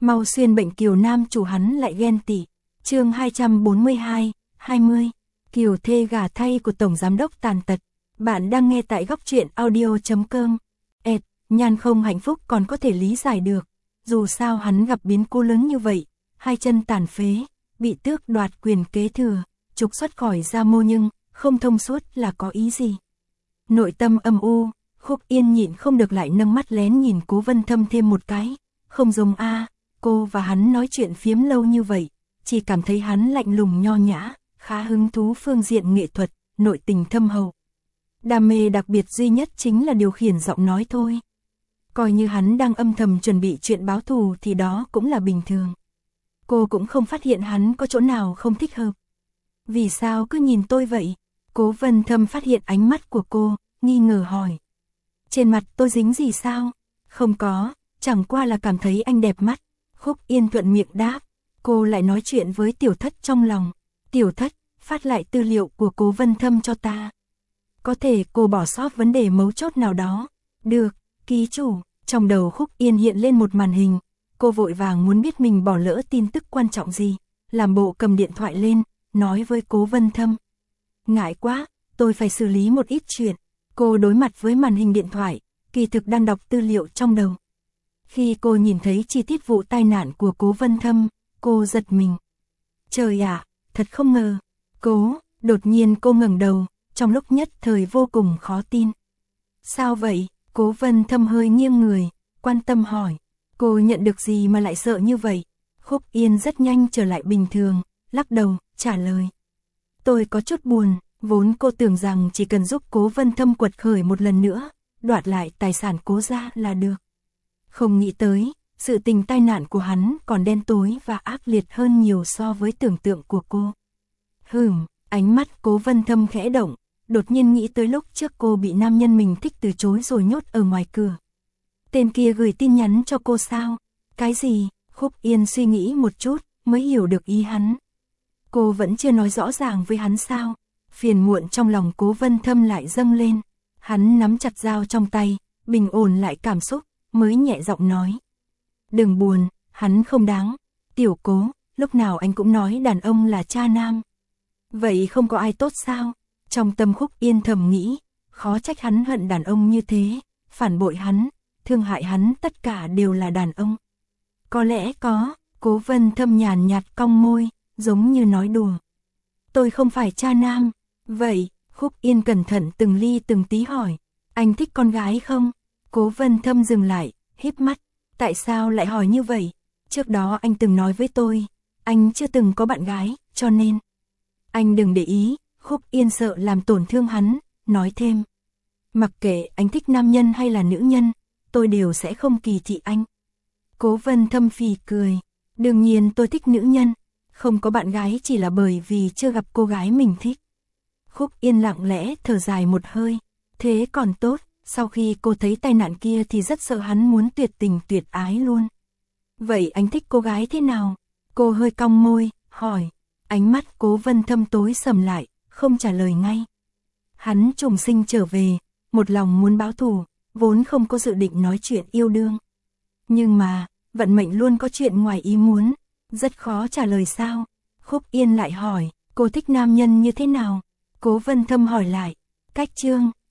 Mau xuyên bệnh Kiều nam chủ hắn lại ghen tị. Chương 242, 20. Kiều thê gả thay của Tổng Giám đốc tàn tật. Bạn đang nghe tại góc truyện audio.com. Nhan không hạnh phúc còn có thể lý giải được. Dù sao hắn gặp biến cố lớn như vậy, hai chân tàn phế, bị tước đoạt quyền kế thừa, trục xuất khỏi gia mô nhưng không thông suốt là có ý gì. Nội tâm âm u, Khúc Yên nhịn không được lại nâng mắt lén nhìn Cố Vân Thâm thêm một cái. Không giống cô và hắn nói chuyện phiếm lâu như vậy, chỉ cảm thấy hắn lạnh lùng nho nhã, khá hứng thú phương diện nghệ thuật, nội tình thâm hậu. Đam mê đặc biệt duy nhất chính là điều khiển giọng nói thôi. Coi như hắn đang âm thầm chuẩn bị chuyện báo thù thì đó cũng là bình thường. Cô cũng không phát hiện hắn có chỗ nào không thích hợp. Vì sao cứ nhìn tôi vậy? Cố Vân Thâm phát hiện ánh mắt của cô, nghi ngờ hỏi. Trên mặt tôi dính gì sao? Không có, chẳng qua là cảm thấy anh đẹp mắt. Khúc Yên thuận miệng đáp. Cô lại nói chuyện với Tiểu Thất trong lòng. Tiểu Thất, phát lại tư liệu của Cố Vân Thâm cho ta. Có thể cô bỏ sót vấn đề mấu chốt nào đó. Được, ký chủ. Trong đầu Khúc Yên hiện lên một màn hình. Cô vội vàng muốn biết mình bỏ lỡ tin tức quan trọng gì. Làm bộ cầm điện thoại lên, nói với Cố Vân Thâm. Ngại quá, tôi phải xử lý một ít chuyện. Cô đối mặt với màn hình điện thoại, kỳ thực đang đọc tư liệu trong đầu. Khi cô nhìn thấy chi tiết vụ tai nạn của Cố Vân Thâm, cô giật mình. Trời ạ, thật không ngờ. Đột nhiên cô ngẩng đầu, trong lúc nhất thời vô cùng khó tin. Sao vậy? Cố Vân Thâm hơi nghiêng người, quan tâm hỏi. Cô nhận được gì mà lại sợ như vậy? Khúc Yên rất nhanh trở lại bình thường, lắc đầu, trả lời. Tôi có chút buồn, vốn cô tưởng rằng chỉ cần giúp Cố Vân Thâm quật khởi một lần nữa, đoạt lại tài sản Cố gia là được. Không nghĩ tới, sự tình tai nạn của hắn còn đen tối và ác liệt hơn nhiều so với tưởng tượng của cô. Ánh mắt Cố Vân Thâm khẽ động, đột nhiên nghĩ tới lúc trước cô bị nam nhân mình thích từ chối rồi nhốt ở ngoài cửa. Tên kia gửi tin nhắn cho cô sao? Cái gì? Khúc Yên suy nghĩ một chút, mới hiểu được ý hắn. Cô vẫn chưa nói rõ ràng với hắn sao? Phiền muộn trong lòng Cố Vân Thâm lại dâng lên. Hắn nắm chặt dao trong tay, bình ổn lại cảm xúc, mới nhẹ giọng nói. Đừng buồn, hắn không đáng. Tiểu Cố, lúc nào anh cũng nói đàn ông là cha nam. Vậy không có ai tốt sao? Trong tâm Khúc Yên thầm nghĩ, khó trách hắn hận đàn ông như thế, phản bội hắn, thương hại hắn, tất cả đều là đàn ông. Có lẽ có. Cố Vân Thâm nhàn nhạt cong môi, giống như nói đùa. Tôi không phải cha nam. Vậy, Khúc Yên cẩn thận từng ly từng tí hỏi, anh thích con gái không? Cố Vân Thâm dừng lại, híp mắt. Tại sao lại hỏi như vậy? Trước đó anh từng nói với tôi, anh chưa từng có bạn gái, cho nên anh đừng để ý. Khúc Yên sợ làm tổn thương hắn, nói thêm. Mặc kệ anh thích nam nhân hay là nữ nhân, tôi đều sẽ không kỳ thị anh. Cố Vân Thâm phì cười. Đương nhiên tôi thích nữ nhân, không có bạn gái chỉ là bởi vì chưa gặp cô gái mình thích. Khúc Yên lặng lẽ thở dài một hơi. Thế còn tốt, sau khi cô thấy tai nạn kia thì rất sợ hắn muốn tuyệt tình tuyệt ái luôn. Vậy anh thích cô gái thế nào? Cô hơi cong môi, hỏi. Ánh mắt Cố Vân Thâm tối sầm lại, không trả lời ngay. Hắn trùng sinh trở về, một lòng muốn báo thù, vốn không có dự định nói chuyện yêu đương. Nhưng mà, vận mệnh luôn có chuyện ngoài ý muốn, rất khó trả lời sao? Khúc Yên lại hỏi, cô thích nam nhân như thế nào? Cố Vân Thâm hỏi lại, cách trương,